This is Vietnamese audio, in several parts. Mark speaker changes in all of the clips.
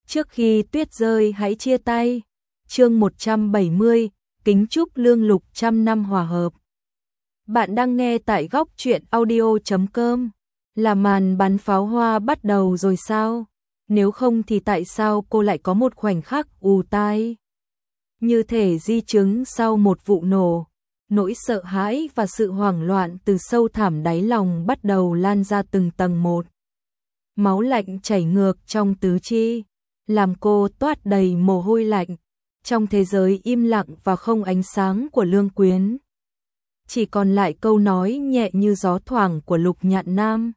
Speaker 1: Trước khi tuyết rơi hãy chia tay. Chương 170, kính chúc Lương Lục trăm năm hòa hợp. Bạn đang nghe tại góc truyện audio.com. Là màn bắn pháo hoa bắt đầu rồi sao? Nếu không thì tại sao cô lại có một khoảnh khắc ù tai? Như thể di chứng sau một vụ nổ, nỗi sợ hãi và sự hoảng loạn từ sâu thẳm đáy lòng bắt đầu lan ra từng tầng một. Máu lạnh chảy ngược trong tứ chi, làm cô toát đầy mồ hôi lạnh. Trong thế giới im lặng và không ánh sáng của Lương Quyến, chỉ còn lại câu nói nhẹ như gió thoảng của Lục Nhạn Nam.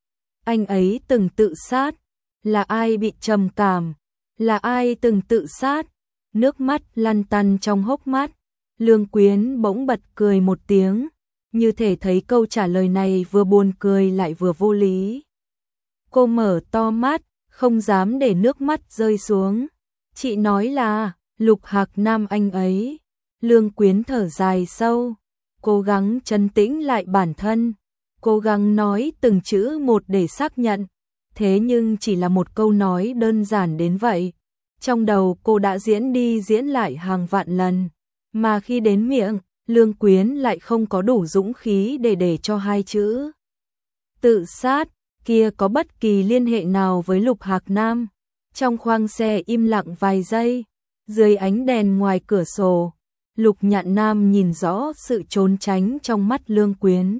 Speaker 1: Anh ấy từng tự sát. Là ai bị trầm cảm? Là ai từng tự sát? Nước mắt lăn tăn trong hốc mắt. Lương Quyến bỗng bật cười một tiếng, như thể thấy câu trả lời này vừa buồn cười lại vừa vô lý. Cô mở to mắt, không dám để nước mắt rơi xuống. Chị nói là Lục Hạc Nam anh ấy. Lương Quyến thở dài sâu, cố gắng trấn tĩnh lại bản thân, cố gắng nói từng chữ một để xác nhận. Thế nhưng chỉ là một câu nói đơn giản đến vậy, trong đầu cô đã diễn đi diễn lại hàng vạn lần, mà khi đến miệng, Lương Quyến lại không có đủ dũng khí để cho hai chữ tự sát kia có bất kỳ liên hệ nào với Lục Hạc Nam. Trong khoang xe im lặng vài giây, dưới ánh đèn ngoài cửa sổ, Lục Nhạn Nam nhìn rõ sự trốn tránh trong mắt Lương Quyến.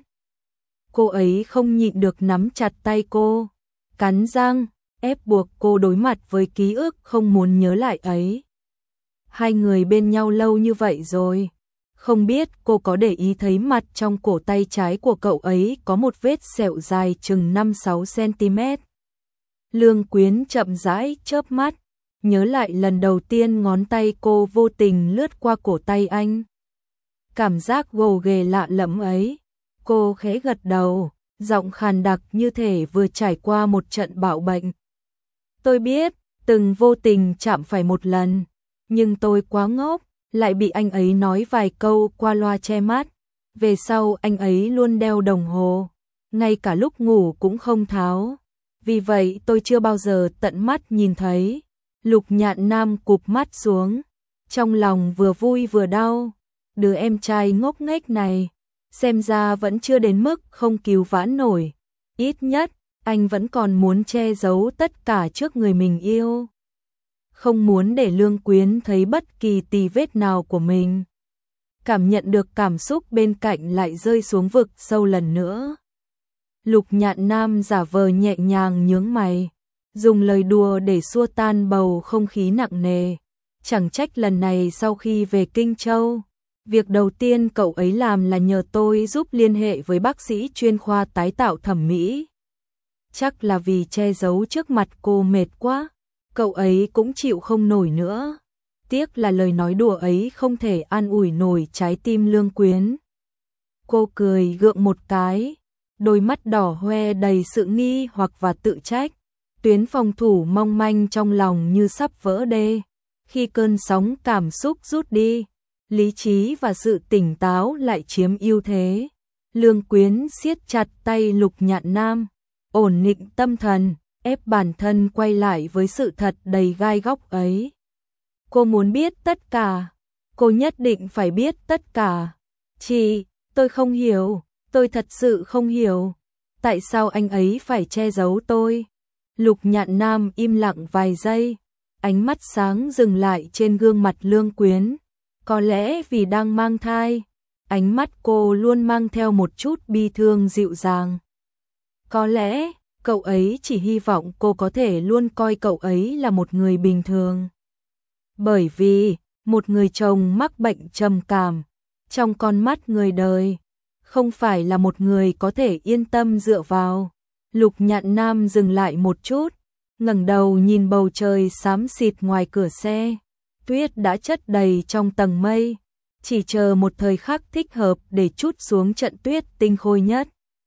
Speaker 1: Cô ấy không nhịn được nắm chặt tay cô, cắn răng, ép buộc cô đối mặt với ký ức không muốn nhớ lại ấy. Hai người bên nhau lâu như vậy rồi, không biết cô có để ý thấy mặt trong cổ tay trái của cậu ấy có một vết sẹo dài chừng 5-6 cm. Lương Quyến chậm rãi chớp mắt, nhớ lại lần đầu tiên ngón tay cô vô tình lướt qua cổ tay anh. Cảm giác gồ ghề lạ lẫm ấy, cô khẽ gật đầu, giọng khàn đặc như thể vừa trải qua một trận bạo bệnh. Tôi biết, từng vô tình chạm phải một lần, nhưng tôi quá ngốc, lại bị anh ấy nói vài câu qua loa che mắt. Về sau anh ấy luôn đeo đồng hồ, ngay cả lúc ngủ cũng không tháo. Vì vậy tôi chưa bao giờ tận mắt nhìn thấy. Lục Nhạn Nam cụp mắt xuống, trong lòng vừa vui vừa đau. Đứa em trai ngốc nghếch này, xem ra vẫn chưa đến mức không cứu vãn nổi. Ít nhất, anh vẫn còn muốn che giấu tất cả trước người mình yêu. Không muốn để Lương Quyến thấy bất kỳ tì vết nào của mình. Cảm nhận được cảm xúc bên cạnh lại rơi xuống vực sâu lần nữa. Lục Nhạn Nam giả vờ nhẹ nhàng nhướng mày, dùng lời đùa để xua tan bầu không khí nặng nề. Chẳng trách lần này sau khi về Kinh Châu, việc đầu tiên cậu ấy làm là nhờ tôi giúp liên hệ với bác sĩ chuyên khoa tái tạo thẩm mỹ. Chắc là vì che giấu trước mặt cô mệt quá, cậu ấy cũng chịu không nổi nữa. Tiếc là lời nói đùa ấy không thể an ủi nổi trái tim Lương Quyến. Cô cười gượng một cái, đôi mắt đỏ hoe đầy sự nghi hoặc và tự trách. Tuyến phòng thủ mong manh trong lòng như sắp vỡ đê. Khi cơn sóng cảm xúc rút đi, lý trí và sự tỉnh táo lại chiếm ưu thế. Lương Quyến siết chặt tay Lục Nhạn Nam, ổn định tâm thần, ép bản thân quay lại với sự thật đầy gai góc ấy. Cô muốn biết tất cả, cô nhất định phải biết tất cả. Chị, tôi không hiểu, tôi thật sự không hiểu. Tại sao anh ấy phải che giấu tôi? Lục Nhạn Nam im lặng vài giây, ánh mắt sáng dừng lại trên gương mặt Lương Quyến. Có lẽ vì đang mang thai, ánh mắt cô luôn mang theo một chút bi thương dịu dàng. Có lẽ cậu ấy chỉ hy vọng cô có thể luôn coi cậu ấy là một người bình thường. Bởi vì một người chồng mắc bệnh trầm cảm, trong con mắt người đời, không phải là một người có thể yên tâm dựa vào. Lục Nhạn Nam dừng lại một chút, ngẩng đầu nhìn bầu trời xám xịt ngoài cửa xe. Tuyết đã chất đầy trong tầng mây, chỉ chờ một thời khắc thích hợp để trút xuống trận tuyết tinh khôi nhất.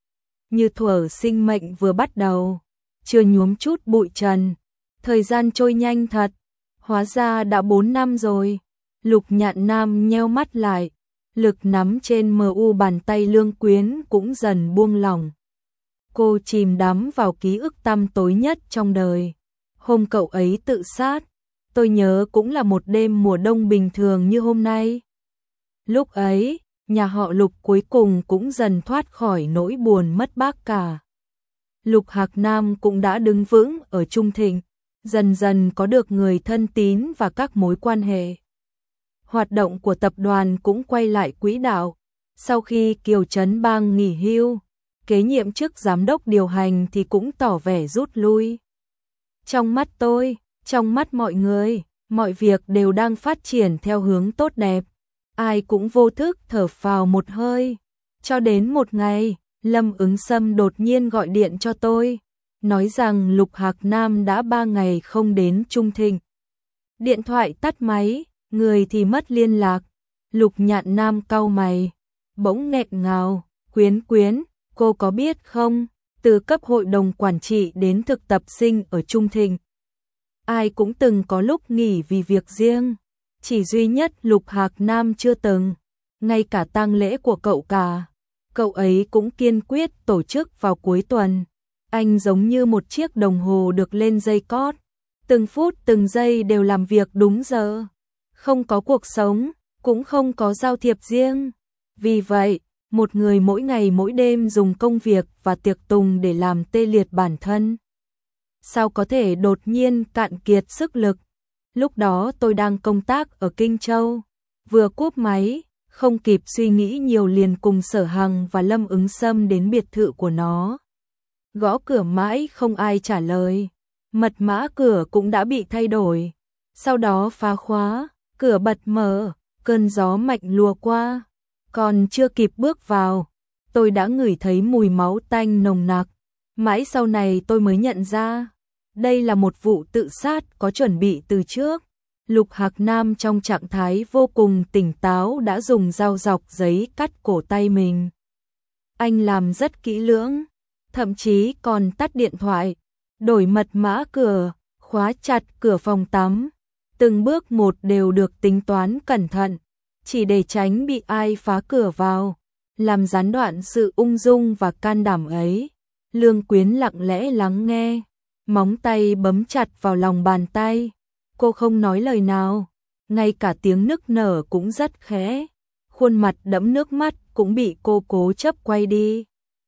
Speaker 1: Như thuở sinh mệnh vừa bắt đầu, chưa nhuốm chút bụi trần. Thời gian trôi nhanh thật, hóa ra đã 4 năm rồi. Lục Nhạn Nam nheo mắt lại, lực nắm trên mu bàn tay Lương Quyến cũng dần buông lỏng. Cô chìm đắm vào ký ức tăm tối nhất trong đời. Hôm cậu ấy tự sát, tôi nhớ cũng là một đêm mùa đông bình thường như hôm nay. Lúc ấy, nhà họ Lục cuối cùng cũng dần thoát khỏi nỗi buồn mất bác cả. Lục Hạc Nam cũng đã đứng vững ở Trung Thịnh, dần dần có được người thân tín và các mối quan hệ. Hoạt động của tập đoàn cũng quay lại quỹ đạo. Sau khi Kiều Trấn Bang nghỉ hưu, kế nhiệm chức giám đốc điều hành thì cũng tỏ vẻ rút lui. Trong mắt tôi, trong mắt mọi người, mọi việc đều đang phát triển theo hướng tốt đẹp. Ai cũng vô thức thở phào một hơi. Cho đến một ngày, Lâm Ứng Sâm đột nhiên gọi điện cho tôi, nói rằng Lục Hạc Nam đã 3 ngày không đến Trung Thịnh. Điện thoại tắt máy, người thì mất liên lạc. Lục Nhạn Nam cau mày, bỗng nghẹn ngào, Quyến Quyến, cô có biết không, từ cấp hội đồng quản trị đến thực tập sinh ở Trung Thịnh, ai cũng từng có lúc nghỉ vì việc riêng, chỉ duy nhất Lục Hạc Nam chưa từng, ngay cả tang lễ của cậu ấy cũng kiên quyết tổ chức vào cuối tuần. Anh giống như một chiếc đồng hồ được lên dây cót, từng phút từng giây đều làm việc đúng giờ, không có cuộc sống, cũng không có giao thiệp riêng. Vì vậy, một người mỗi ngày mỗi đêm dùng công việc và tiệc tùng để làm tê liệt bản thân. Sao có thể đột nhiên cạn kiệt sức lực? Lúc đó tôi đang công tác ở Kinh Châu, vừa cúp máy, không kịp suy nghĩ nhiều liền cùng Sở Hằng và Lâm Ứng Sâm đến biệt thự của nó. Gõ cửa mãi không ai trả lời, mật mã cửa cũng đã bị thay đổi. Sau đó phá khóa, cửa bật mở, cơn gió mạnh lùa qua. Còn chưa kịp bước vào, tôi đã ngửi thấy mùi máu tanh nồng nặc. Mãi sau này tôi mới nhận ra, đây là một vụ tự sát có chuẩn bị từ trước. Lục Hạc Nam trong trạng thái vô cùng tỉnh táo đã dùng dao dọc giấy cắt cổ tay mình. Anh làm rất kỹ lưỡng, thậm chí còn tắt điện thoại, đổi mật mã cửa, khóa chặt cửa phòng tắm. Từng bước một đều được tính toán cẩn thận, chỉ để tránh bị ai phá cửa vào, làm gián đoạn sự ung dung và can đảm ấy. Lương Quyến lặng lẽ lắng nghe, móng tay bấm chặt vào lòng bàn tay. Cô không nói lời nào, ngay cả tiếng nức nở cũng rất khẽ. Khuôn mặt đẫm nước mắt cũng bị cô cố chấp quay đi.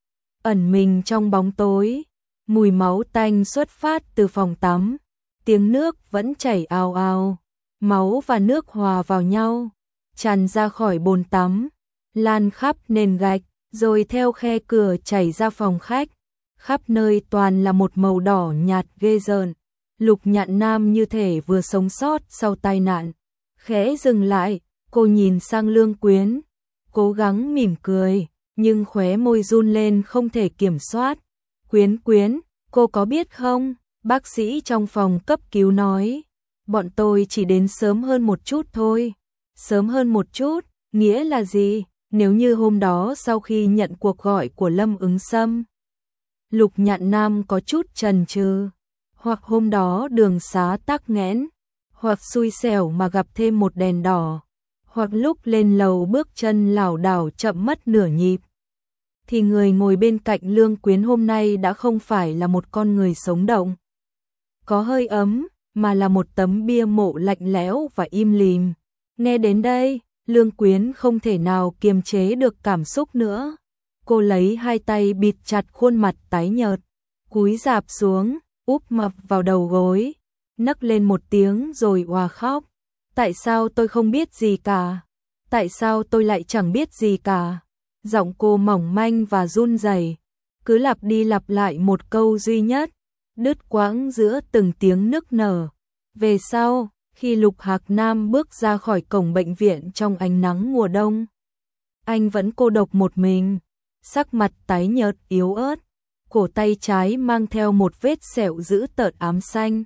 Speaker 1: Ẩn mình trong bóng tối, mùi máu tanh xuất phát từ phòng tắm. Tiếng nước vẫn chảy ào ào, máu và nước hòa vào nhau, tràn ra khỏi bồn tắm, lan khắp nền gạch, rồi theo khe cửa chảy ra phòng khách. Khắp nơi toàn là một màu đỏ nhạt ghê rợn. Lục Nhạn Nam như thể vừa sống sót sau tai nạn. Khẽ dừng lại, cô nhìn sang Lương Quyến, cố gắng mỉm cười, nhưng khóe môi run lên không thể kiểm soát. Quyến Quyến, cô có biết không, bác sĩ trong phòng cấp cứu nói, bọn tôi chỉ đến sớm hơn một chút thôi. Sớm hơn một chút, nghĩa là gì? Nếu như hôm đó sau khi nhận cuộc gọi của Lâm Ứng Sâm, Lục Nhạn Nam có chút chần chừ, hoặc hôm đó đường xá tắc nghẽn, hoặc xui xẻo mà gặp thêm một đèn đỏ, hoặc lúc lên lầu bước chân lảo đảo chậm mất nửa nhịp, thì người ngồi bên cạnh Lương Quyến hôm nay đã không phải là một con người sống động, có hơi ấm, mà là một tấm bia mộ lạnh lẽo và im lìm. Nghe đến đây, Lương Quyến không thể nào kiềm chế được cảm xúc nữa. Cô lấy hai tay bịt chặt khuôn mặt tái nhợt, cúi rạp xuống, úp mặt vào đầu gối, nấc lên một tiếng rồi òa khóc. Tại sao tôi không biết gì cả? Tại sao tôi lại chẳng biết gì cả? Giọng cô mỏng manh và run rẩy, cứ lặp đi lặp lại một câu duy nhất, đứt quãng giữa từng tiếng nức nở. Về sau, khi Lục Hạc Nam bước ra khỏi cổng bệnh viện trong ánh nắng mùa đông, anh vẫn cô độc một mình, sắc mặt tái nhợt yếu ớt, cổ tay trái mang theo một vết sẹo dữ tợn ám xanh.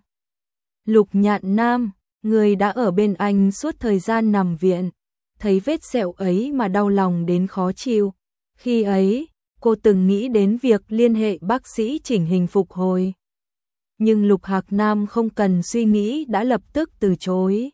Speaker 1: Lục Nhạn Nam, người đã ở bên anh suốt thời gian nằm viện, thấy vết sẹo ấy mà đau lòng đến khó chịu. Khi ấy, cô từng nghĩ đến việc liên hệ bác sĩ chỉnh hình phục hồi. Nhưng Lục Hạc Nam không cần suy nghĩ đã lập tức từ chối.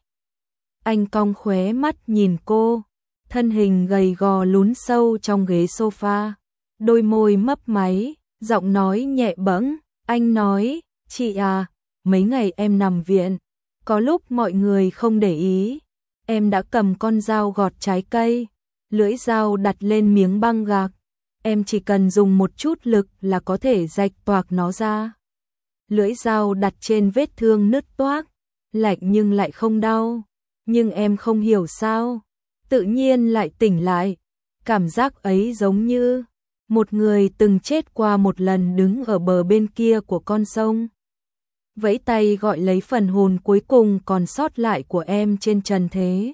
Speaker 1: Anh cong khóe mắt nhìn cô, thân hình gầy gò lún sâu trong ghế sofa, đôi môi mấp máy, giọng nói nhẹ bẫng, anh nói, chị à, mấy ngày em nằm viện, có lúc mọi người không để ý, em đã cầm con dao gọt trái cây, lưỡi dao đặt lên miếng băng gạc, em chỉ cần dùng một chút lực là có thể rạch toạc nó ra. Lưỡi dao đặt trên vết thương nứt toác, lạnh nhưng lại không đau, nhưng em không hiểu sao, tự nhiên lại tỉnh lại, cảm giác ấy giống như một người từng chết qua một lần đứng ở bờ bên kia của con sông. Vẫy tay gọi lấy phần hồn cuối cùng còn sót lại của em trên trần thế.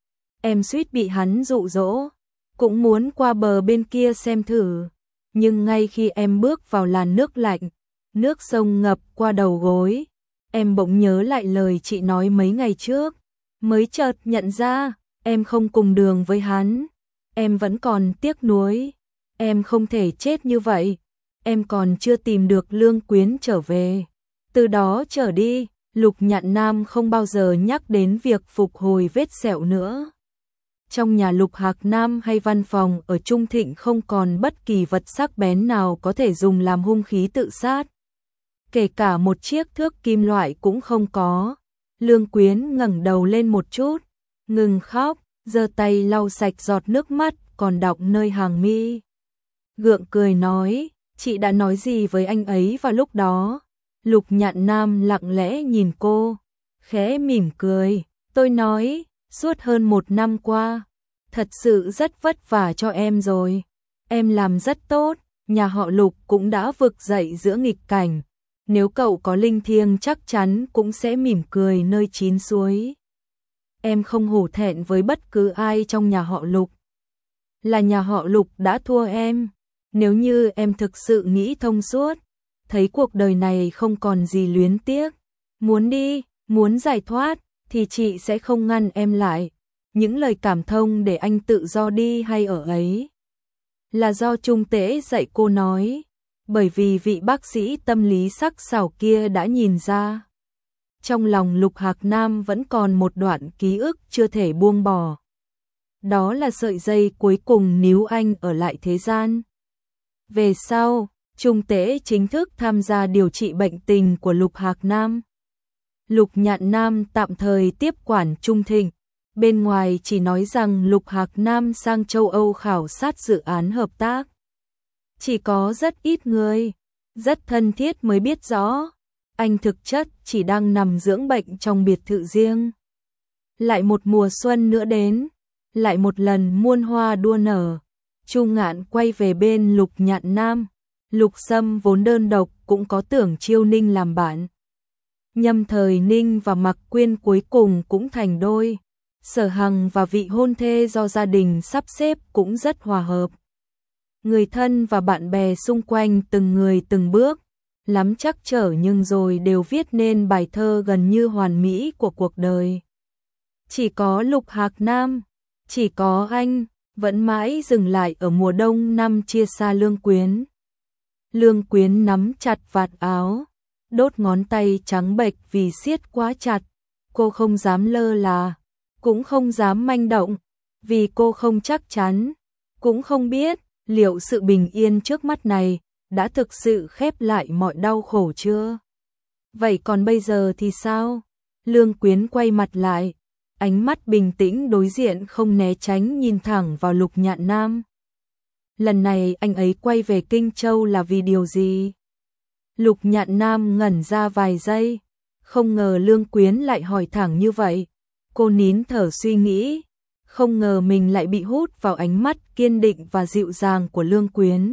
Speaker 1: Em suýt bị hắn dụ dỗ, cũng muốn qua bờ bên kia xem thử, nhưng ngay khi em bước vào làn nước lạnh, nước sông ngập qua đầu gối, em bỗng nhớ lại lời chị nói mấy ngày trước, mới chợt nhận ra, em không cùng đường với hắn, em vẫn còn tiếc nuối, em không thể chết như vậy, em còn chưa tìm được Lương Quyến trở về. Từ đó trở đi, Lục Nhạn Nam không bao giờ nhắc đến việc phục hồi vết sẹo nữa. Trong nhà Lục Hạc Nam hay văn phòng ở Trung Thịnh không còn bất kỳ vật sắc bén nào có thể dùng làm hung khí tự sát. Kể cả một chiếc thước kim loại cũng không có. Lương Quyến ngẩng đầu lên một chút, ngừng khóc, giơ tay lau sạch giọt nước mắt còn đọng nơi hàng mi. Gượng cười nói, chị đã nói gì với anh ấy vào lúc đó? Lục Nhạn Nam lặng lẽ nhìn cô, khẽ mỉm cười, tôi nói, suốt hơn 1 năm qua, thật sự rất vất vả cho em rồi. Em làm rất tốt, nhà họ Lục cũng đã vực dậy giữa nghịch cảnh. Nếu cậu có linh thiêng chắc chắn cũng sẽ mỉm cười nơi chín suối. Em không hổ thẹn với bất cứ ai trong nhà họ Lục. Là nhà họ Lục đã thua em. Nếu như em thực sự nghĩ thông suốt, thấy cuộc đời này không còn gì luyến tiếc, muốn đi, muốn giải thoát, thì chị sẽ không ngăn em lại. Những lời cảm thông để anh tự do đi hay ở ấy là do Trung Tế dạy cô nói, bởi vì vị bác sĩ tâm lý sắc sảo kia đã nhìn ra. Trong lòng Lục Hạc Nam vẫn còn một đoạn ký ức chưa thể buông bỏ. Đó là sợi dây cuối cùng níu anh ở lại thế gian. Về sau, Trung Tế chính thức tham gia điều trị bệnh tình của Lục Hạc Nam. Lục Nhạn Nam tạm thời tiếp quản Trung Thịnh, bên ngoài chỉ nói rằng Lục Hạc Nam sang châu Âu khảo sát dự án hợp tác. Chỉ có rất ít người, rất thân thiết mới biết rõ, anh thực chất chỉ đang nằm dưỡng bệnh trong biệt thự riêng. Lại một mùa xuân nữa đến, lại một lần muôn hoa đua nở, Chu Ngạn quay về bên Lục Nhạn Nam. Lục Sâm vốn đơn độc cũng có Tưởng Chiêu Ninh làm bạn. Nhâm Thời Ninh và Mặc Quyên cuối cùng cũng thành đôi. Sở Hằng và vị hôn thê do gia đình sắp xếp cũng rất hòa hợp. Người thân và bạn bè xung quanh từng người từng bước, lắm trắc trở nhưng rồi đều viết nên bài thơ gần như hoàn mỹ của cuộc đời. Chỉ có Lục Hạc Nam, chỉ có anh, vẫn mãi dừng lại ở mùa đông năm chia xa Lương Quyến. Lương Quyến nắm chặt vạt áo, đốt ngón tay trắng bệch vì siết quá chặt. Cô không dám lơ là, cũng không dám manh động, vì cô không chắc chắn, cũng không biết liệu sự bình yên trước mắt này đã thực sự khép lại mọi đau khổ chưa. Vậy còn bây giờ thì sao? Lương Quyến quay mặt lại, ánh mắt bình tĩnh đối diện không né tránh nhìn thẳng vào Lục Nhạn Nam. Lần này anh ấy quay về Kinh Châu là vì điều gì? Lục Nhạn Nam ngẩn ra vài giây, không ngờ Lương Quyến lại hỏi thẳng như vậy. Cô nín thở suy nghĩ, không ngờ mình lại bị hút vào ánh mắt kiên định và dịu dàng của Lương Quyến.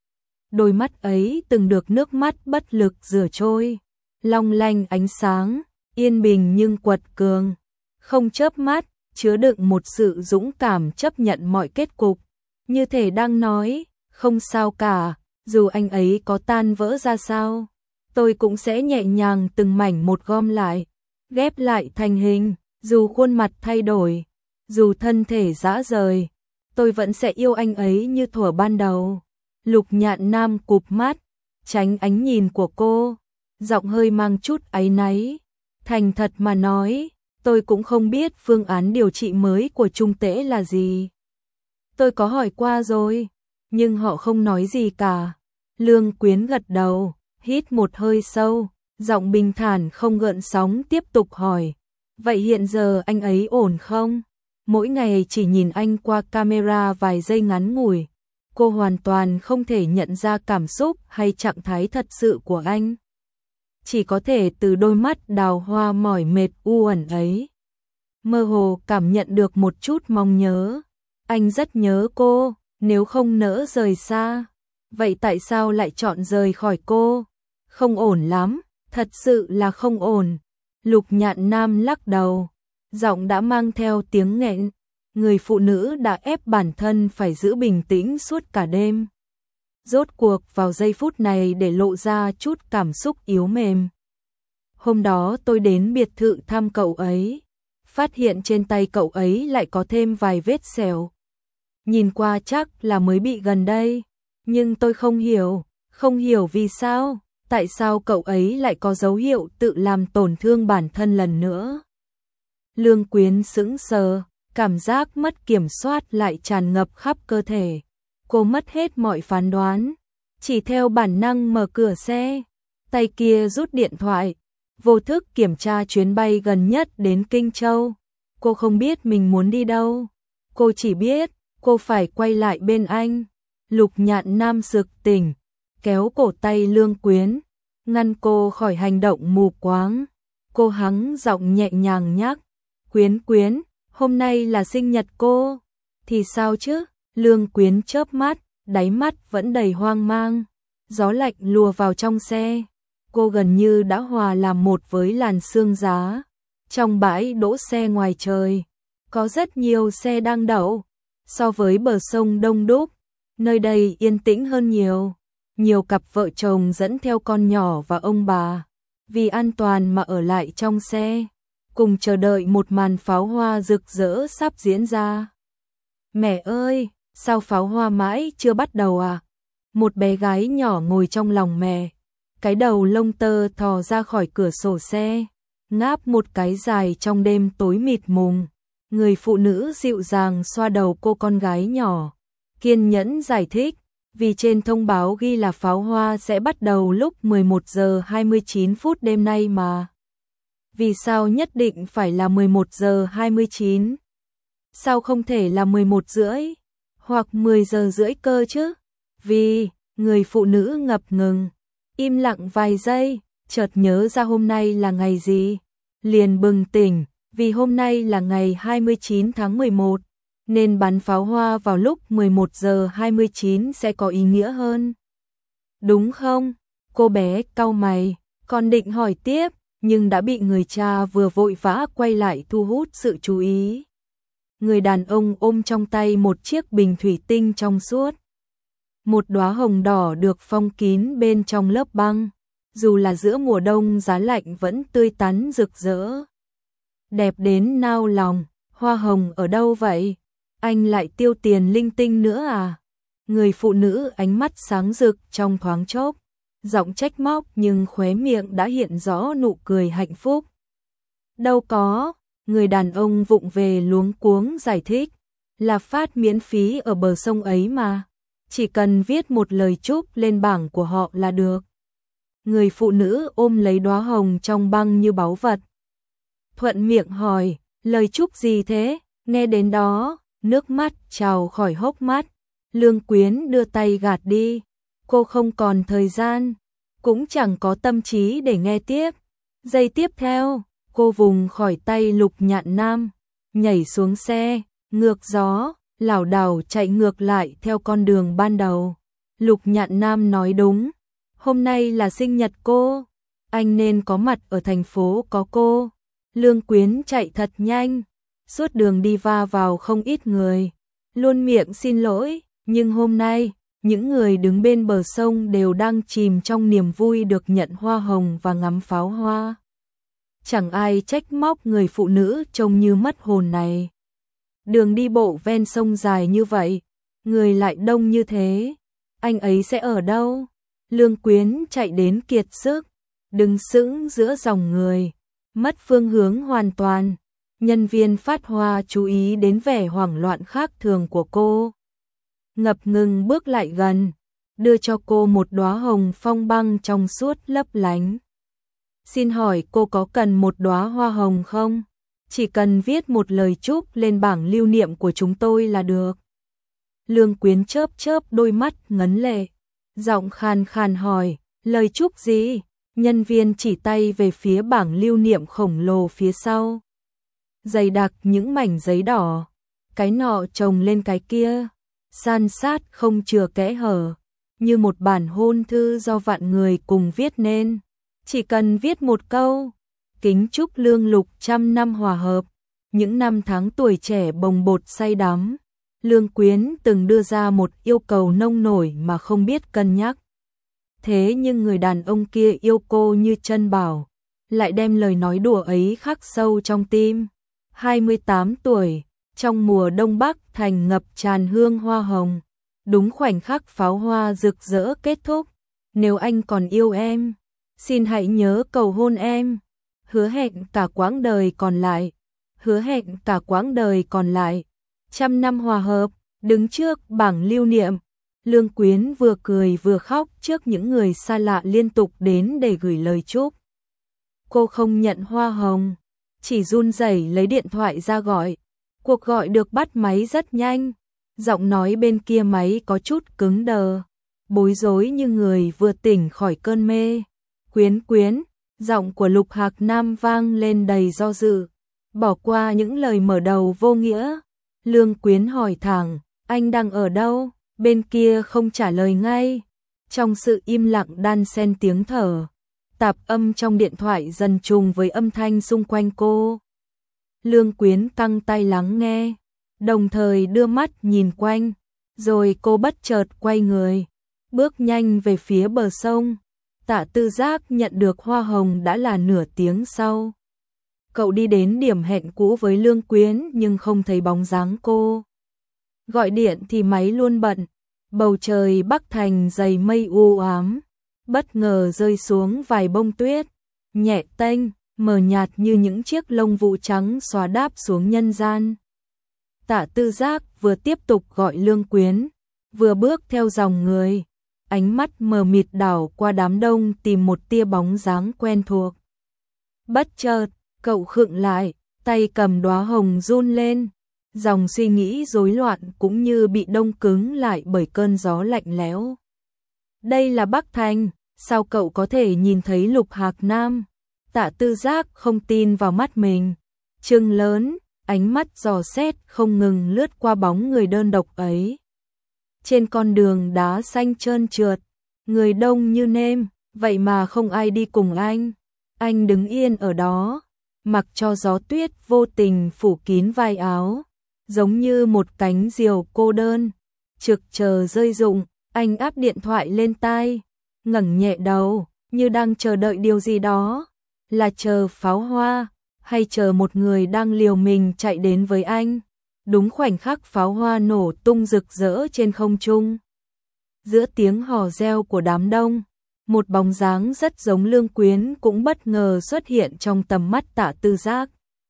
Speaker 1: Đôi mắt ấy từng được nước mắt bất lực rửa trôi, long lanh ánh sáng, yên bình nhưng quật cường, không chớp mắt, chứa đựng một sự dũng cảm chấp nhận mọi kết cục, như thể đang nói, không sao cả, dù anh ấy có tan vỡ ra sao, tôi cũng sẽ nhẹ nhàng từng mảnh một gom lại, ghép lại thành hình, dù khuôn mặt thay đổi, dù thân thể rã rời, tôi vẫn sẽ yêu anh ấy như thuở ban đầu. Lục Nhạn Nam cụp mắt, tránh ánh nhìn của cô, giọng hơi mang chút áy náy, thành thật mà nói, tôi cũng không biết phương án điều trị mới của Trung Tế là gì. Tôi có hỏi qua rồi, nhưng họ không nói gì cả. Lương Quyến gật đầu, hít một hơi sâu, Giọng bình thản không gợn sóng tiếp tục hỏi, vậy hiện giờ anh ấy ổn không? Mỗi ngày chỉ nhìn anh qua camera vài giây ngắn ngủi, cô hoàn toàn không thể nhận ra cảm xúc hay trạng thái thật sự của anh. Chỉ có thể từ đôi mắt đào hoa mỏi mệt u uẩn ấy, mơ hồ cảm nhận được một chút mong nhớ. Anh rất nhớ cô, nếu không nỡ rời xa, vậy tại sao lại chọn rời khỏi cô? Không ổn lắm, thật sự là không ổn. Lục Nhạn Nam lắc đầu, giọng đã mang theo tiếng nghẹn. Người phụ nữ đã ép bản thân phải giữ bình tĩnh suốt cả đêm, rốt cuộc vào giây phút này để lộ ra chút cảm xúc yếu mềm. Hôm đó tôi đến biệt thự thăm cậu ấy, phát hiện trên tay cậu ấy lại có thêm vài vết sẹo. Nhìn qua chắc là mới bị gần đây, nhưng tôi không hiểu vì sao, tại sao cậu ấy lại có dấu hiệu tự làm tổn thương bản thân lần nữa. Lương Quyến sững sờ, cảm giác mất kiểm soát lại tràn ngập khắp cơ thể. Cô mất hết mọi phán đoán, chỉ theo bản năng mở cửa xe, tay kia rút điện thoại, vô thức kiểm tra chuyến bay gần nhất đến Kinh Châu. Cô không biết mình muốn đi đâu, cô chỉ biết cô phải quay lại bên anh. Lục Nhạn Nam sực tỉnh, kéo cổ tay Lương Quyến, ngăn cô khỏi hành động mù quáng. Cô hắng giọng nhẹ nhàng nhắc, Quyến Quyến, hôm nay là sinh nhật cô. Thì sao chứ? Lương Quyến chớp mắt, đáy mắt vẫn đầy hoang mang. Gió lạnh lùa vào trong xe, cô gần như đã hòa làm một với làn sương giá. Trong bãi đỗ xe ngoài trời, có rất nhiều xe đang đậu. So với bờ sông đông đúc, nơi đây yên tĩnh hơn nhiều. Nhiều cặp vợ chồng dẫn theo con nhỏ và ông bà, vì an toàn mà ở lại trong xe, cùng chờ đợi một màn pháo hoa rực rỡ sắp diễn ra. Mẹ ơi, sao pháo hoa mãi chưa bắt đầu à? Một bé gái nhỏ ngồi trong lòng mẹ, cái đầu lông tơ thò ra khỏi cửa sổ xe, ngáp một cái dài trong đêm tối mịt mùng. Người phụ nữ dịu dàng xoa đầu cô con gái nhỏ, kiên nhẫn giải thích, vì trên thông báo ghi là pháo hoa sẽ bắt đầu lúc 11 giờ 29 phút đêm nay mà. Vì sao nhất định phải là 11 giờ 29? Sao không thể là 11 rưỡi? Hoặc 10 giờ rưỡi cơ chứ? Vì, người phụ nữ ngập ngừng, im lặng vài giây, chợt nhớ ra hôm nay là ngày gì. Liền bừng tỉnh, vì hôm nay là ngày 29 tháng 11, nên bắn pháo hoa vào lúc 11 giờ 29 sẽ có ý nghĩa hơn. Đúng không? Cô bé cau mày, còn định hỏi tiếp, nhưng đã bị người cha vừa vội vã quay lại thu hút sự chú ý. Người đàn ông ôm trong tay một chiếc bình thủy tinh trong suốt. Một đóa hồng đỏ được phong kín bên trong lớp băng, dù là giữa mùa đông giá lạnh vẫn tươi tắn rực rỡ. Đẹp đến nao lòng, hoa hồng ở đâu vậy? Anh lại tiêu tiền linh tinh nữa à? Người phụ nữ ánh mắt sáng rực trong thoáng chốc, giọng trách móc nhưng khóe miệng đã hiện rõ nụ cười hạnh phúc. Đâu có, người đàn ông vụng về luống cuống giải thích, là phát miễn phí ở bờ sông ấy mà, chỉ cần viết một lời chúc lên bảng của họ là được. Người phụ nữ ôm lấy đóa hồng trong băng như báu vật, thuận miệng hỏi, lời chúc gì thế? Nghe đến đó, nước mắt trào khỏi hốc mắt. Lương Quyến đưa tay gạt đi, cô không còn thời gian, cũng chẳng có tâm trí để nghe tiếp. Giây tiếp theo, cô vùng khỏi tay Lục Nhạn Nam, nhảy xuống xe, ngược gió, lảo đảo chạy ngược lại theo con đường ban đầu. Lục Nhạn Nam nói đúng, hôm nay là sinh nhật cô, anh nên có mặt ở thành phố có cô. Lương Quyến chạy thật nhanh, suốt đường đi va vào không ít người, luôn miệng xin lỗi, nhưng hôm nay, những người đứng bên bờ sông đều đang chìm trong niềm vui được nhận hoa hồng và ngắm pháo hoa. Chẳng ai trách móc người phụ nữ trông như mất hồn này. Đường đi bộ ven sông dài như vậy, người lại đông như thế, anh ấy sẽ ở đâu? Lương Quyến chạy đến kiệt sức, đứng sững giữa dòng người, mất phương hướng hoàn toàn. Nhân viên phát hoa chú ý đến vẻ hoảng loạn khác thường của cô, ngập ngừng bước lại gần, đưa cho cô một đóa hồng phong băng trong suốt lấp lánh. Xin hỏi cô có cần một đóa hoa hồng không? Chỉ cần viết một lời chúc lên bảng lưu niệm của chúng tôi là được. Lương Quyến chớp chớp đôi mắt ngấn lệ, giọng khàn khàn hỏi, lời chúc gì? Nhân viên chỉ tay về phía bảng lưu niệm khổng lồ phía sau. Dày đặc những mảnh giấy đỏ, cái nọ chồng lên cái kia, san sát không chừa kẽ hở, như một bản hôn thư do vạn người cùng viết nên. Chỉ cần viết một câu, kính chúc Lương Lục 100 năm hòa hợp, những năm tháng tuổi trẻ bồng bột say đắm. Lương Quyến từng đưa ra một yêu cầu nông nổi mà không biết cân nhắc. Thế nhưng người đàn ông kia yêu cô như chân bảo, lại đem lời nói đùa ấy khắc sâu trong tim. 28 tuổi, trong mùa đông Bắc Thành ngập tràn hương hoa hồng, đúng khoảnh khắc pháo hoa rực rỡ kết thúc. Nếu anh còn yêu em, xin hãy nhớ cầu hôn em. Hứa hẹn cả quãng đời còn lại. Hứa hẹn cả quãng đời còn lại. 100 năm hòa hợp, đứng trước bảng lưu niệm. Lương Quyến vừa cười vừa khóc trước những người xa lạ liên tục đến để gửi lời chúc. Cô không nhận hoa hồng, chỉ run rẩy lấy điện thoại ra gọi. Cuộc gọi được bắt máy rất nhanh. Giọng nói bên kia máy có chút cứng đờ, bối rối như người vừa tỉnh khỏi cơn mê. Quyến Quyến, giọng của Lục Hạc Nam vang lên đầy do dự. Bỏ qua những lời mở đầu vô nghĩa, Lương Quyến hỏi thẳng, anh đang ở đâu? Bên kia không trả lời ngay. Trong sự im lặng đan xen tiếng thở, tạp âm trong điện thoại dần trùng với âm thanh xung quanh cô. Lương Quyến căng tay lắng nghe, đồng thời đưa mắt nhìn quanh, rồi cô bất chợt quay người, bước nhanh về phía bờ sông. Tạ Tư Giác nhận được hoa hồng đã là nửa tiếng sau. Cậu đi đến điểm hẹn cũ với Lương Quyến nhưng không thấy bóng dáng cô. Gọi điện thì máy luôn bận. Bầu trời Bắc Thành dày mây u ám, bất ngờ rơi xuống vài bông tuyết, nhẹ tênh, mờ nhạt như những chiếc lông vũ trắng xóa đáp xuống nhân gian. Tạ Tư Giác vừa tiếp tục gọi Lương Quyến, vừa bước theo dòng người, ánh mắt mờ mịt đảo qua đám đông tìm một tia bóng dáng quen thuộc. Bất chợt, cậu khựng lại, tay cầm đóa hồng run lên, dòng suy nghĩ rối loạn cũng như bị đông cứng lại bởi cơn gió lạnh lẽo. Đây là Bắc Thành, sao cậu có thể nhìn thấy Lục Hạc Nam? Tạ Tư Giác không tin vào mắt mình, trừng lớn, ánh mắt dò xét không ngừng lướt qua bóng người đơn độc ấy. Trên con đường đá xanh trơn trượt, người đông như nêm, vậy mà không ai đi cùng anh. Anh đứng yên ở đó, mặc cho gió tuyết vô tình phủ kín vai áo, giống như một cánh diều cô đơn, trực chờ rơi rụng. Anh áp điện thoại lên tai, ngẩng nhẹ đầu, như đang chờ đợi điều gì đó, là chờ pháo hoa, hay chờ một người đang liều mình chạy đến với anh. Đúng khoảnh khắc pháo hoa nổ tung rực rỡ trên không trung, giữa tiếng hò reo của đám đông, một bóng dáng rất giống Lương Quyến cũng bất ngờ xuất hiện trong tầm mắt Tạ Tư Giác.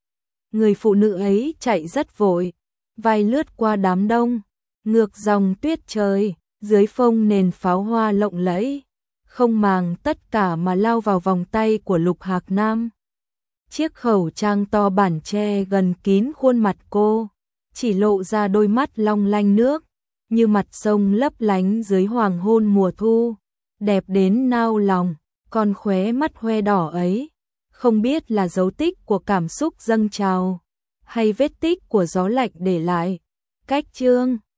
Speaker 1: Người phụ nữ ấy chạy rất vội, vai lướt qua đám đông, ngược dòng tuyết trời, dưới phông nền pháo hoa lộng lẫy, không màng tất cả mà lao vào vòng tay của Lục Hạc Nam. Chiếc khẩu trang to bản che gần kín khuôn mặt cô, chỉ lộ ra đôi mắt long lanh nước, như mặt sông lấp lánh dưới hoàng hôn mùa thu, đẹp đến nao lòng. Con khóe mắt hoe đỏ ấy, không biết là dấu tích của cảm xúc dâng trào, hay vết tích của gió lạnh để lại. Cách chương